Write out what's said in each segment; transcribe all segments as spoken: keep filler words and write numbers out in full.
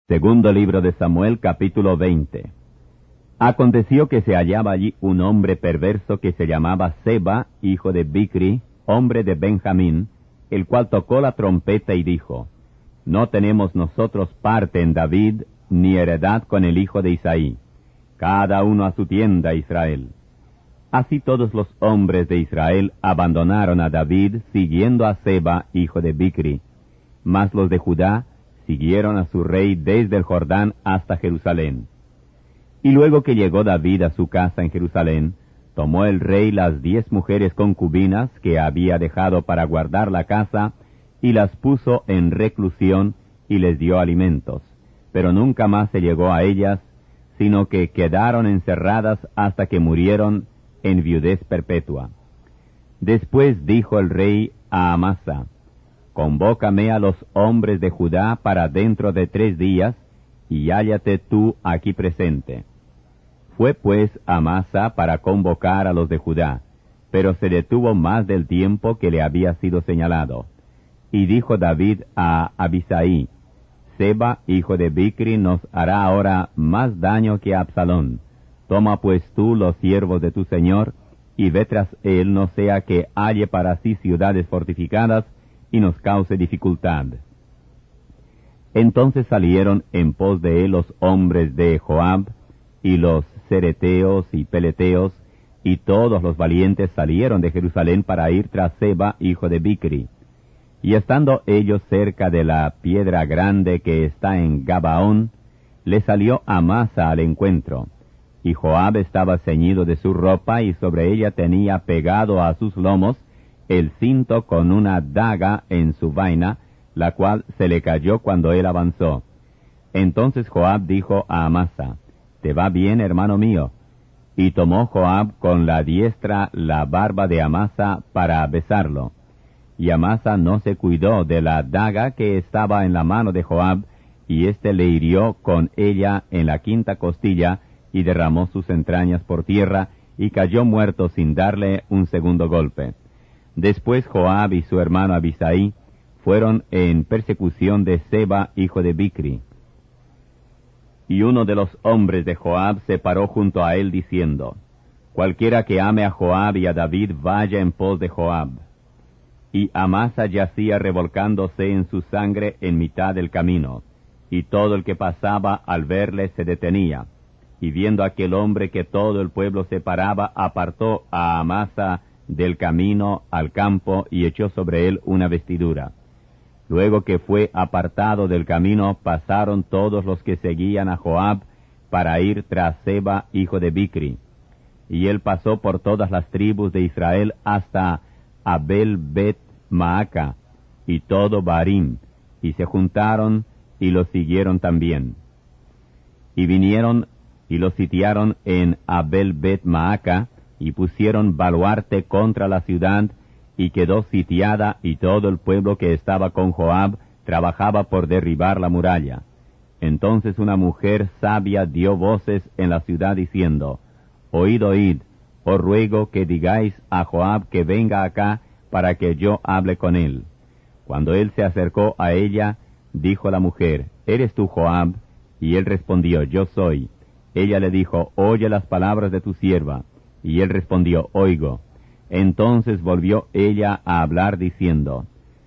Segundo libro de Samuel, capítulo veinte. Aconteció que se hallaba allí un hombre perverso que se llamaba Seba, hijo de Bicri, hombre de Benjamín, el cual tocó la trompeta y dijo: No tenemos nosotros parte en David, ni heredad con el hijo de Isaí. Cada uno a su tienda, Israel. Así todos los hombres de Israel abandonaron a David, siguiendo a Seba, hijo de Bicri. Mas los de Judá siguieron a su rey desde el Jordán hasta Jerusalén. Y luego que llegó David a su casa en Jerusalén, tomó el rey las diez mujeres concubinas que había dejado para guardar la casa, y las puso en reclusión, y les dio alimentos. Pero nunca más se llegó a ellas, sino que quedaron encerradas hasta que murieron en viudez perpetua. Después dijo el rey a Amasa: Convócame a los hombres de Judá para dentro de tres días, y hállate tú aquí presente. Fue pues Amasa para convocar a los de Judá, pero se detuvo más del tiempo que le había sido señalado. Y dijo David a Abisai: Seba, hijo de Bicri, nos hará ahora más daño que Absalón. Toma pues tú los siervos de tu señor, y ve tras él, no sea que halle para sí ciudades fortificadas, y nos cause dificultad. Entonces salieron en pos de él los hombres de Joab, y los cereteos y peleteos, y todos los valientes salieron de Jerusalén para ir tras Seba, hijo de Bicri. Y estando ellos cerca de la piedra grande que está en Gabaón, le salió Amasa al encuentro. Y Joab estaba ceñido de su ropa, y sobre ella tenía pegado a sus lomos el cinto con una daga en su vaina, la cual se le cayó cuando él avanzó. Entonces Joab dijo a Amasa: ¿Te va bien, hermano mío? Y tomó Joab con la diestra la barba de Amasa para besarlo. Y Amasa no se cuidó de la daga que estaba en la mano de Joab, y éste le hirió con ella en la quinta costilla, y derramó sus entrañas por tierra, y cayó muerto sin darle un segundo golpe. Después Joab y su hermano Abisai fueron en persecución de Seba, hijo de Bicri. Y uno de los hombres de Joab se paró junto a él diciendo: Cualquiera que ame a Joab y a David vaya en pos de Joab. Y Amasa yacía revolcándose en su sangre en mitad del camino, y todo el que pasaba al verle se detenía. Y viendo aquel hombre que todo el pueblo se paraba, apartó a Amasa del camino al campo, y echó sobre él una vestidura. Luego que fue apartado del camino, pasaron todos los que seguían a Joab para ir tras Seba, hijo de Bicri. Y él pasó por todas las tribus de Israel hasta Abel Bet Maaca y todo Barim, y se juntaron y los siguieron también. Y vinieron y los sitiaron en Abel Bet Maaca, y pusieron baluarte contra la ciudad, y quedó sitiada, y todo el pueblo que estaba con Joab trabajaba por derribar la muralla. Entonces una mujer sabia dio voces en la ciudad diciendo: Oíd, oíd, os ruego que digáis a Joab que venga acá, para que yo hable con él. Cuando él se acercó a ella, dijo la mujer: ¿Eres tú Joab? Y él respondió: Yo soy. Ella le dijo: Oye las palabras de tu sierva. Y él respondió: Oigo. Entonces volvió ella a hablar diciendo: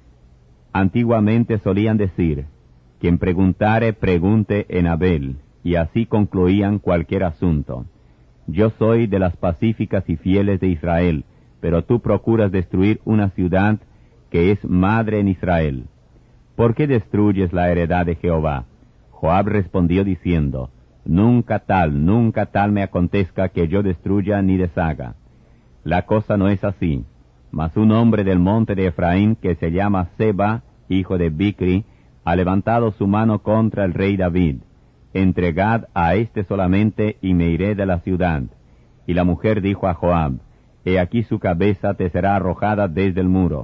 Antiguamente solían decir: Quien preguntare, pregunte en Abel, y así concluían cualquier asunto. Yo soy de las pacíficas y fieles de Israel, pero tú procuras destruir una ciudad que es madre en Israel. ¿Por qué destruyes la heredad de Jehová? Joab respondió diciendo: Nunca tal, nunca tal me acontezca que yo destruya ni deshaga. La cosa no es así. Mas un hombre del monte de Efraín, que se llama Seba, hijo de Bicri, ha levantado su mano contra el rey David. Entregad a éste solamente, y me iré de la ciudad. Y la mujer dijo a Joab: He aquí su cabeza te será arrojada desde el muro.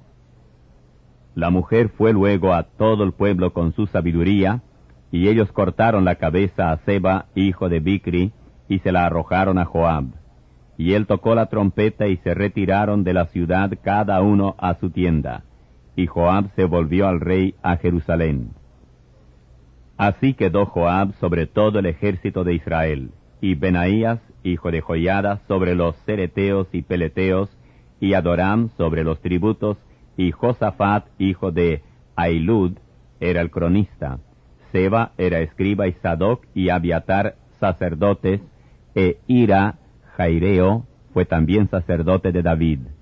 La mujer fue luego a todo el pueblo con su sabiduría, y ellos cortaron la cabeza a Seba, hijo de Bicri, y se la arrojaron a Joab. Y él tocó la trompeta, y se retiraron de la ciudad cada uno a su tienda. Y Joab se volvió al rey a Jerusalén. Así quedó Joab sobre todo el ejército de Israel, y Benaías, hijo de Joiada, sobre los cereteos y peleteos, y Adoram sobre los tributos, y Josafat, hijo de Ahilud, era el cronista. Seba era escriba, y Sadoc y Abiatar sacerdotes, e Ira, Jaireo, fue también sacerdote de David.